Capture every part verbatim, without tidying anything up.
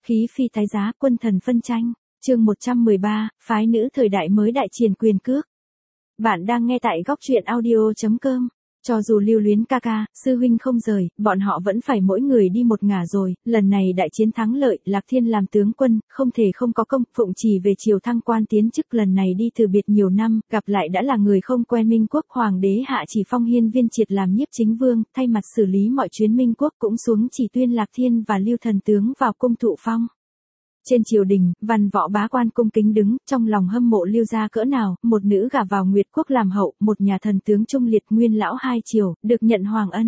Khí phi tái giá, quân thần phân tranh. Chương một trăm mười ba, phái nữ thời đại mới đại triền quyền cước. Bạn đang nghe tại góc truyện audio chấm com. Cho dù lưu luyến ca ca, sư huynh không rời, bọn họ vẫn phải mỗi người đi một ngả rồi. Lần này đại chiến thắng lợi, Lạc Thiên làm tướng quân, không thể không có công. Phụng Trì về triều thăng quan tiến chức, lần này đi từ biệt nhiều năm, gặp lại đã là người không quen. Minh quốc hoàng đế hạ chỉ phong Hiên Viên Triệt làm nhiếp chính vương, thay mặt xử lý mọi chuyến. Minh quốc cũng xuống chỉ tuyên Lạc Thiên và Lưu thần tướng vào cung thụ phong. Trên triều đình, văn võ bá quan cung kính đứng, trong lòng hâm mộ Lưu gia cỡ nào. Một nữ gả vào Nguyệt quốc làm hậu, một nhà thần tướng trung liệt nguyên lão hai triều, được nhận hoàng ân.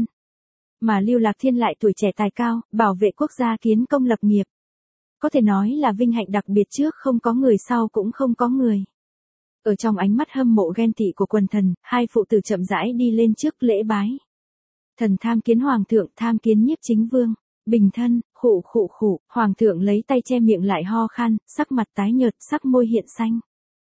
Mà Lưu Lạc Thiên lại tuổi trẻ tài cao, bảo vệ quốc gia kiến công lập nghiệp. Có thể nói là vinh hạnh đặc biệt, trước không có người sau cũng không có người. Ở trong ánh mắt hâm mộ ghen tị của quần thần, hai phụ tử chậm rãi đi lên trước lễ bái. Thần tham kiến hoàng thượng, tham kiến nhiếp chính vương. Bình thân, khụ khụ khụ, hoàng thượng lấy tay che miệng lại ho khan, sắc mặt tái nhợt, sắc môi hiện xanh.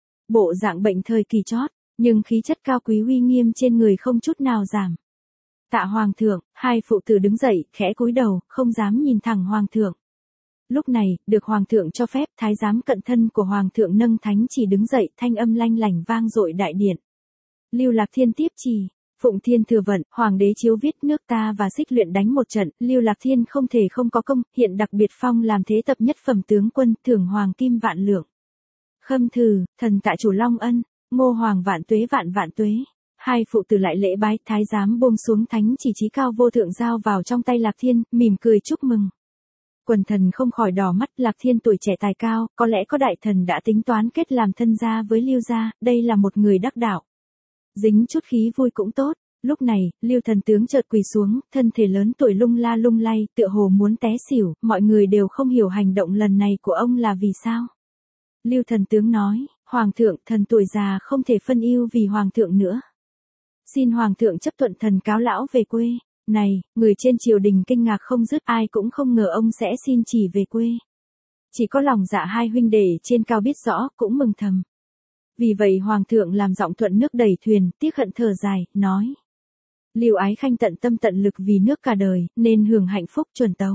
Bộ dạng bệnh thời kỳ chót, nhưng khí chất cao quý uy nghiêm trên người không chút nào giảm. Tạ hoàng thượng, hai phụ tử đứng dậy, khẽ cúi đầu, không dám nhìn thẳng hoàng thượng. Lúc này, được hoàng thượng cho phép, thái giám cận thân của hoàng thượng nâng thánh chỉ đứng dậy, thanh âm lanh lảnh vang dội đại điện. Lưu Lạc Thiên tiếp chỉ. Phụng Thiên thừa vận, hoàng đế chiếu viết nước ta và Xích luyện đánh một trận, Lưu Lạc Thiên không thể không có công, hiện đặc biệt phong làm thế tập nhất phẩm tướng quân, thưởng hoàng kim vạn lượng. Khâm thử, thần tạ chủ long ân, Ngô hoàng vạn tuế vạn vạn tuế. Hai phụ tử lại lễ bái, thái giám buông xuống thánh chỉ chí cao vô thượng giao vào trong tay Lạc Thiên, mỉm cười chúc mừng. Quần thần không khỏi đỏ mắt, Lạc Thiên tuổi trẻ tài cao, có lẽ có đại thần đã tính toán kết làm thân gia với Lưu gia, đây là một người đắc đạo. Dính chút khí vui cũng tốt. Lúc này, Lưu thần tướng chợt quỳ xuống, thân thể lớn tuổi lung la lung lay, tựa hồ muốn té xỉu, mọi người đều không hiểu hành động lần này của ông là vì sao. Lưu thần tướng nói, hoàng thượng, thần tuổi già không thể phân ưu vì hoàng thượng nữa. Xin hoàng thượng chấp thuận thần cáo lão về quê. Này, người trên triều đình kinh ngạc không dứt, ai cũng không ngờ ông sẽ xin chỉ về quê. Chỉ có lòng dạ hai huynh đệ trên cao biết rõ, cũng mừng thầm. Vì vậy hoàng thượng làm giọng thuận nước đẩy thuyền, tiếc hận thở dài, nói. Lưu ái khanh tận tâm tận lực vì nước cả đời, nên hưởng hạnh phúc chuẩn tấu.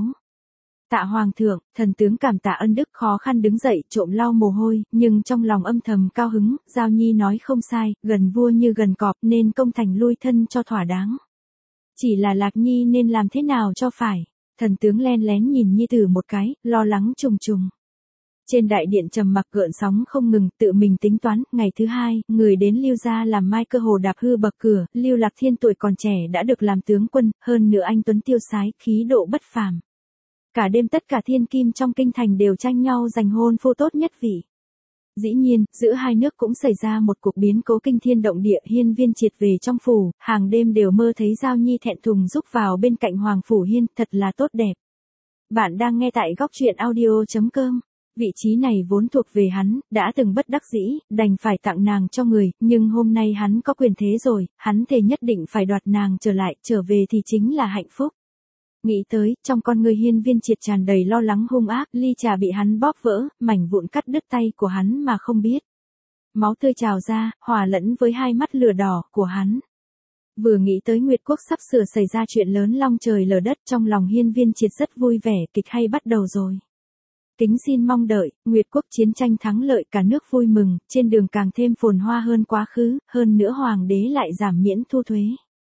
Tạ hoàng thượng, thần tướng cảm tạ ân đức, khó khăn đứng dậy, trộm lau mồ hôi, nhưng trong lòng âm thầm cao hứng, Giao Nhi nói không sai, gần vua như gần cọp, nên công thành lui thân cho thỏa đáng. Chỉ là Lạc Nhi nên làm thế nào cho phải. Thần tướng len lén nhìn Nhi tử một cái, lo lắng trùng trùng. Trên đại điện trầm mặc gợn sóng không ngừng, tự mình tính toán. Ngày thứ hai, người đến Lưu gia làm mai cơ hồ đạp hư bậc cửa. Lưu Lạc Thiên tuổi còn trẻ đã được làm tướng quân, hơn nữa anh tuấn tiêu sái, khí độ bất phàm. Cả đêm tất cả thiên kim trong kinh thành đều tranh nhau giành hôn phu tốt nhất vị. Dĩ nhiên, giữa hai nước cũng xảy ra một cuộc biến cố kinh thiên động địa. Hiên Viên Triệt về trong phủ, hàng đêm đều mơ thấy Giao Nhi thẹn thùng rúc vào bên cạnh hoàng phủ Hiên, thật là tốt đẹp. Bạn đang nghe tại góc truyện audio chấm com. Vị trí này vốn thuộc về hắn, đã từng bất đắc dĩ, đành phải tặng nàng cho người, nhưng hôm nay hắn có quyền thế rồi, hắn thề nhất định phải đoạt nàng trở lại, trở về thì chính là hạnh phúc. Nghĩ tới, trong con người Hiên Viên Triệt tràn đầy lo lắng hung ác, ly trà bị hắn bóp vỡ, mảnh vụn cắt đứt tay của hắn mà không biết. Máu tươi trào ra, hòa lẫn với hai mắt lửa đỏ của hắn. Vừa nghĩ tới Nguyệt quốc sắp sửa xảy ra chuyện lớn long trời lở đất, trong lòng Hiên Viên Triệt rất vui vẻ, kịch hay bắt đầu rồi. Kính xin mong đợi, Nguyệt quốc chiến tranh thắng lợi, cả nước vui mừng, trên đường càng thêm phồn hoa hơn quá khứ, hơn nữa hoàng đế lại giảm miễn thu thuế.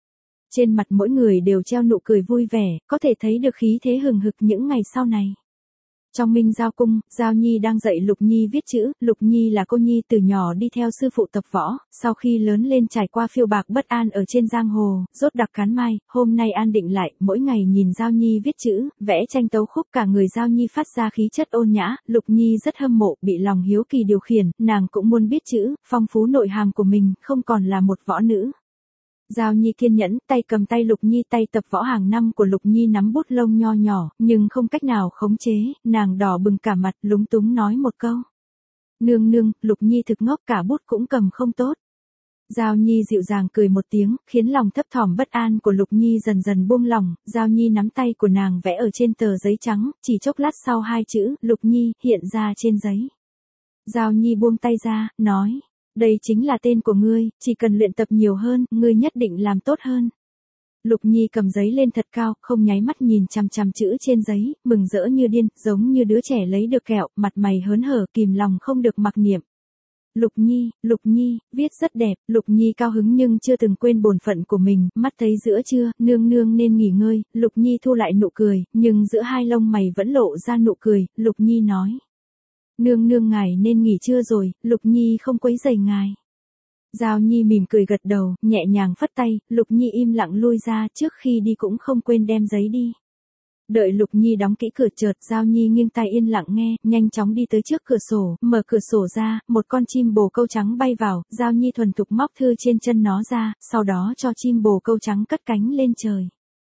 Trên mặt mỗi người đều treo nụ cười vui vẻ, có thể thấy được khí thế hừng hực những ngày sau này. Trong Minh Giao cung, Giao Nhi đang dạy Lục Nhi viết chữ. Lục Nhi là cô nhi từ nhỏ đi theo sư phụ tập võ, sau khi lớn lên trải qua phiêu bạc bất an ở trên giang hồ, rốt đặc cán mai, hôm nay an định lại, mỗi ngày nhìn Giao Nhi viết chữ, vẽ tranh tấu khúc, cả người Giao Nhi phát ra khí chất ôn nhã. Lục Nhi rất hâm mộ, bị lòng hiếu kỳ điều khiển, nàng cũng muốn biết chữ, phong phú nội hàm của mình, không còn là một võ nữ. Giao Nhi kiên nhẫn, tay cầm tay Lục Nhi, tay tập võ hàng năm của Lục Nhi nắm bút lông nho nhỏ, nhưng không cách nào khống chế, nàng đỏ bừng cả mặt, lúng túng nói một câu. Nương nương, Lục Nhi thực ngốc, cả bút cũng cầm không tốt. Giao Nhi dịu dàng cười một tiếng, khiến lòng thấp thỏm bất an của Lục Nhi dần dần buông lỏng. Giao Nhi nắm tay của nàng vẽ ở trên tờ giấy trắng, chỉ chốc lát sau hai chữ, Lục Nhi, hiện ra trên giấy. Giao Nhi buông tay ra, nói. Đây chính là tên của ngươi, chỉ cần luyện tập nhiều hơn, ngươi nhất định làm tốt hơn. Lục Nhi cầm giấy lên thật cao, không nháy mắt nhìn chằm chằm chữ trên giấy, mừng rỡ như điên, giống như đứa trẻ lấy được kẹo, mặt mày hớn hở, kìm lòng không được mặc niệm. Lục Nhi, Lục Nhi, viết rất đẹp. Lục Nhi cao hứng nhưng chưa từng quên bổn phận của mình, mắt thấy giữa trưa, nương nương nên nghỉ ngơi. Lục Nhi thu lại nụ cười, nhưng giữa hai lông mày vẫn lộ ra nụ cười. Lục Nhi nói, nương nương ngài nên nghỉ trưa rồi, Lục Nhi không quấy rầy ngài. Giao Nhi mỉm cười gật đầu, nhẹ nhàng phất tay. Lục Nhi im lặng lui ra, trước khi đi cũng không quên đem giấy đi. Đợi Lục Nhi đóng kỹ cửa, chợt Giao Nhi nghiêng tai yên lặng nghe, nhanh chóng đi tới trước cửa sổ, mở cửa sổ ra, một con chim bồ câu trắng bay vào. Giao Nhi thuần thục móc thư trên chân nó ra, sau đó cho chim bồ câu trắng cất cánh lên trời.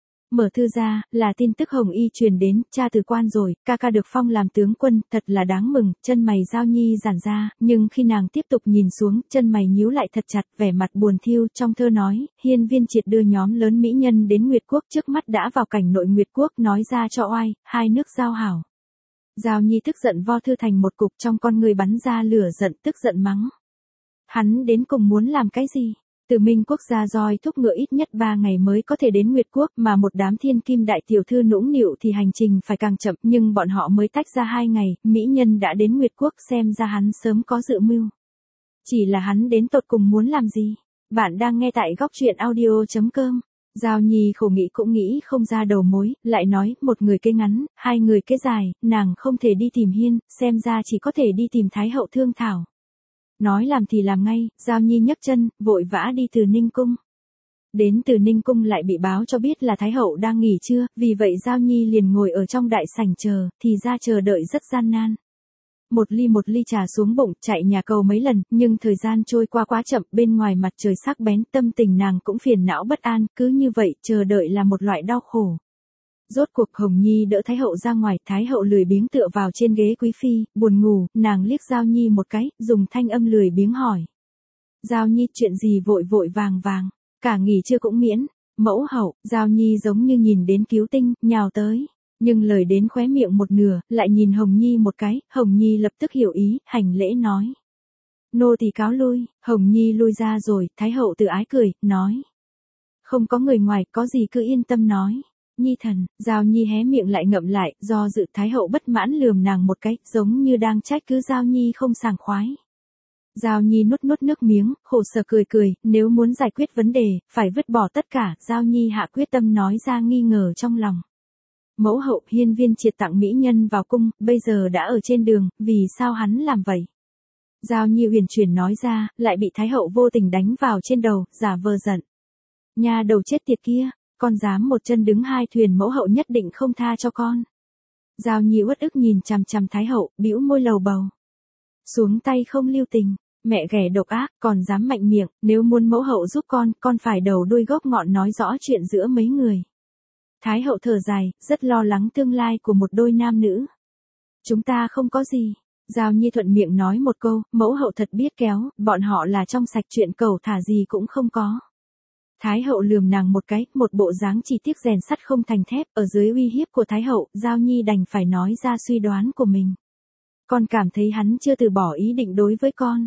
Mở thư ra, là tin tức Hồng Y truyền đến, cha từ quan rồi, ca ca được phong làm tướng quân, thật là đáng mừng. Chân mày Giao Nhi giãn ra, nhưng khi nàng tiếp tục nhìn xuống, chân mày nhíu lại thật chặt, vẻ mặt buồn thiu. Trong thơ nói, Hiên Viên Triệt đưa nhóm lớn mỹ nhân đến Nguyệt Quốc, trước mắt đã vào cảnh nội Nguyệt Quốc, nói ra cho oai, hai nước giao hảo. Giao Nhi tức giận vo thư thành một cục, trong con người bắn ra lửa giận, tức giận mắng. Hắn đến cùng muốn làm cái gì? Từ Minh Quốc ra roi thúc ngựa ít nhất ba ngày mới có thể đến Nguyệt Quốc, mà một đám thiên kim đại tiểu thư nũng nịu thì hành trình phải càng chậm, nhưng bọn họ mới tách ra hai ngày, mỹ nhân đã đến Nguyệt Quốc, xem ra hắn sớm có dự mưu. Chỉ là hắn đến tột cùng muốn làm gì? Bạn đang nghe tại góc truyện audio chấm com. Giao Nhi khổ nghĩ cũng nghĩ không ra đầu mối, lại nói, một người kế ngắn, hai người kế dài, nàng không thể đi tìm Hiên, xem ra chỉ có thể đi tìm Thái hậu thương thảo. Nói làm thì làm ngay, Giao Nhi nhấc chân, vội vã đi từ Ninh Cung. Đến từ Ninh Cung lại bị báo cho biết là Thái hậu đang nghỉ trưa, vì vậy Giao Nhi liền ngồi ở trong đại sảnh chờ, thì ra chờ đợi rất gian nan. Một ly một ly trà xuống bụng, chạy nhà cầu mấy lần, nhưng thời gian trôi qua quá chậm, bên ngoài mặt trời sắc bén, tâm tình nàng cũng phiền não bất an, cứ như vậy, chờ đợi là một loại đau khổ. Rốt cuộc Hồng Nhi đỡ Thái hậu ra ngoài, Thái hậu lười biếng tựa vào trên ghế quý phi, buồn ngủ, nàng liếc Giao Nhi một cái, dùng thanh âm lười biếng hỏi. Giao Nhi, chuyện gì vội vội vàng vàng, cả nghỉ trưa cũng miễn. Mẫu hậu, Giao Nhi giống như nhìn đến cứu tinh, nhào tới. Nhưng lời đến khóe miệng một nửa, lại nhìn Hồng Nhi một cái, Hồng Nhi lập tức hiểu ý, hành lễ nói. Nô tỳ cáo lui. Hồng Nhi lui ra rồi, Thái hậu tự ái cười, nói. Không có người ngoài, có gì cứ yên tâm nói. Nhi thần. Giao Nhi hé miệng lại ngậm lại, do dự. Thái hậu bất mãn lườm nàng một cái, giống như đang trách cứ Giao Nhi không sảng khoái. Giao Nhi nuốt nuốt nước miếng, khổ sở cười cười, nếu muốn giải quyết vấn đề, phải vứt bỏ tất cả. Giao Nhi hạ quyết tâm nói ra nghi ngờ trong lòng. Mẫu hậu, Hiên Viên Triệt tặng mỹ nhân vào cung, bây giờ đã ở trên đường, vì sao hắn làm vậy? Giao Nhi huyền chuyển nói ra, lại bị Thái hậu vô tình đánh vào trên đầu, giả vờ giận. Nhà đầu chết tiệt kia, con dám một chân đứng hai thuyền, mẫu hậu nhất định không tha cho con. Giao Nhi uất ức nhìn chằm chằm Thái hậu, bĩu môi lầu bầu. Xuống tay không lưu tình, mẹ ghẻ độc ác, còn dám mạnh miệng, nếu muốn mẫu hậu giúp con, con phải đầu đuôi gốc ngọn nói rõ chuyện giữa mấy người. Thái hậu thở dài, rất lo lắng tương lai của một đôi nam nữ. Chúng ta không có gì. Giao Nhi thuận miệng nói một câu, mẫu hậu thật biết kéo, bọn họ là trong sạch, chuyện cầu thả gì cũng không có. Thái hậu lườm nàng một cái, một bộ dáng chỉ tiếc rèn sắt không thành thép, ở dưới uy hiếp của Thái hậu, Giao Nhi đành phải nói ra suy đoán của mình. Con cảm thấy hắn chưa từ bỏ ý định đối với con.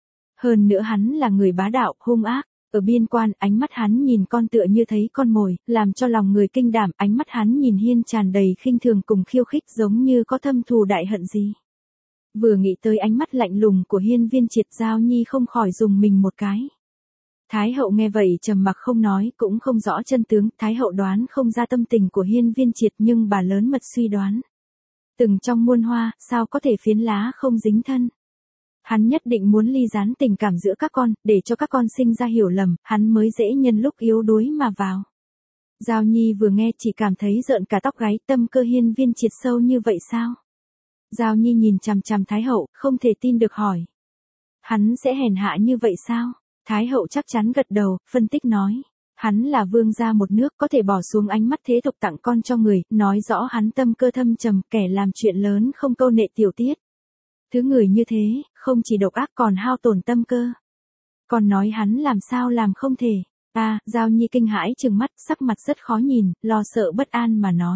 Hơn nữa hắn là người bá đạo, hung ác. Ở biên quan, ánh mắt hắn nhìn con tựa như thấy con mồi, làm cho lòng người kinh đảm, ánh mắt hắn nhìn Hiên tràn đầy khinh thường cùng khiêu khích, giống như có thâm thù đại hận gì. Vừa nghĩ tới ánh mắt lạnh lùng của Hiên Viên Triệt, Giao Nhi không khỏi dùng mình một cái. Thái hậu nghe vậy trầm mặc không nói, cũng không rõ chân tướng. Thái hậu đoán không ra tâm tình của Hiên Viên Triệt, nhưng bà lớn mật suy đoán. Từng trong muôn hoa, sao có thể phiến lá không dính thân. Hắn nhất định muốn ly gián tình cảm giữa các con, để cho các con sinh ra hiểu lầm, hắn mới dễ nhân lúc yếu đuối mà vào. Giao Nhi vừa nghe chỉ cảm thấy rợn cả tóc gáy, tâm cơ Hiên Viên Triệt sâu như vậy sao? Giao Nhi nhìn chằm chằm Thái hậu, không thể tin được hỏi. Hắn sẽ hèn hạ như vậy sao? Thái hậu chắc chắn gật đầu, phân tích nói. Hắn là vương gia một nước, có thể bỏ xuống ánh mắt thế tục tặng con cho người, nói rõ hắn tâm cơ thâm trầm, kẻ làm chuyện lớn không câu nệ tiểu tiết. Thứ người như thế, không chỉ độc ác còn hao tổn tâm cơ. Còn nói hắn làm sao làm không thể. À, Giao Nhi kinh hãi trừng mắt, sắc mặt rất khó nhìn, lo sợ bất an mà nói.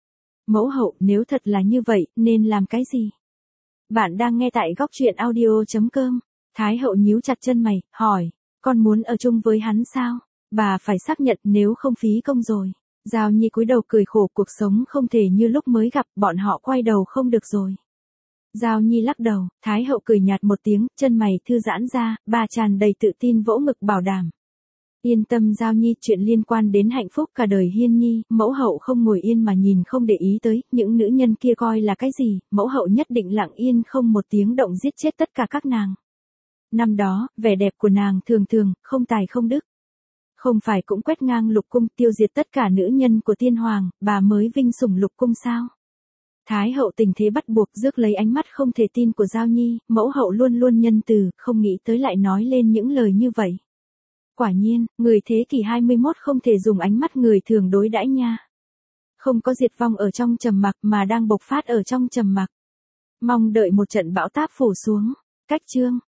Mẫu hậu, nếu thật là như vậy, nên làm cái gì? Bạn đang nghe tại góc truyện audio chấm com. Thái hậu nhíu chặt chân mày, hỏi, con muốn ở chung với hắn sao? Bà phải xác nhận nếu không phí công rồi. Giao Nhi cúi đầu cười khổ, cuộc sống không thể như lúc mới gặp, bọn họ quay đầu không được rồi. Giao Nhi lắc đầu, Thái hậu cười nhạt một tiếng, chân mày thư giãn ra, bà tràn đầy tự tin vỗ ngực bảo đảm. Yên tâm Giao Nhi, chuyện liên quan đến hạnh phúc cả đời Hiên Nhi, mẫu hậu không ngồi yên mà nhìn không để ý tới, những nữ nhân kia coi là cái gì, mẫu hậu nhất định lặng yên không một tiếng động giết chết tất cả các nàng. Năm đó, vẻ đẹp của nàng thường thường, không tài không đức. Không phải cũng quét ngang lục cung, tiêu diệt tất cả nữ nhân của tiên hoàng, bà mới vinh sủng lục cung sao? Thái hậu tình thế bắt buộc, rước lấy ánh mắt không thể tin của Giao Nhi, mẫu hậu luôn luôn nhân từ, không nghĩ tới lại nói lên những lời như vậy. Quả nhiên, người thế kỷ hai mươi mốt không thể dùng ánh mắt người thường đối đãi nha. Không có diệt vong ở trong trầm mặc mà đang bộc phát ở trong trầm mặc. Mong đợi một trận bão táp phủ xuống. Cách chương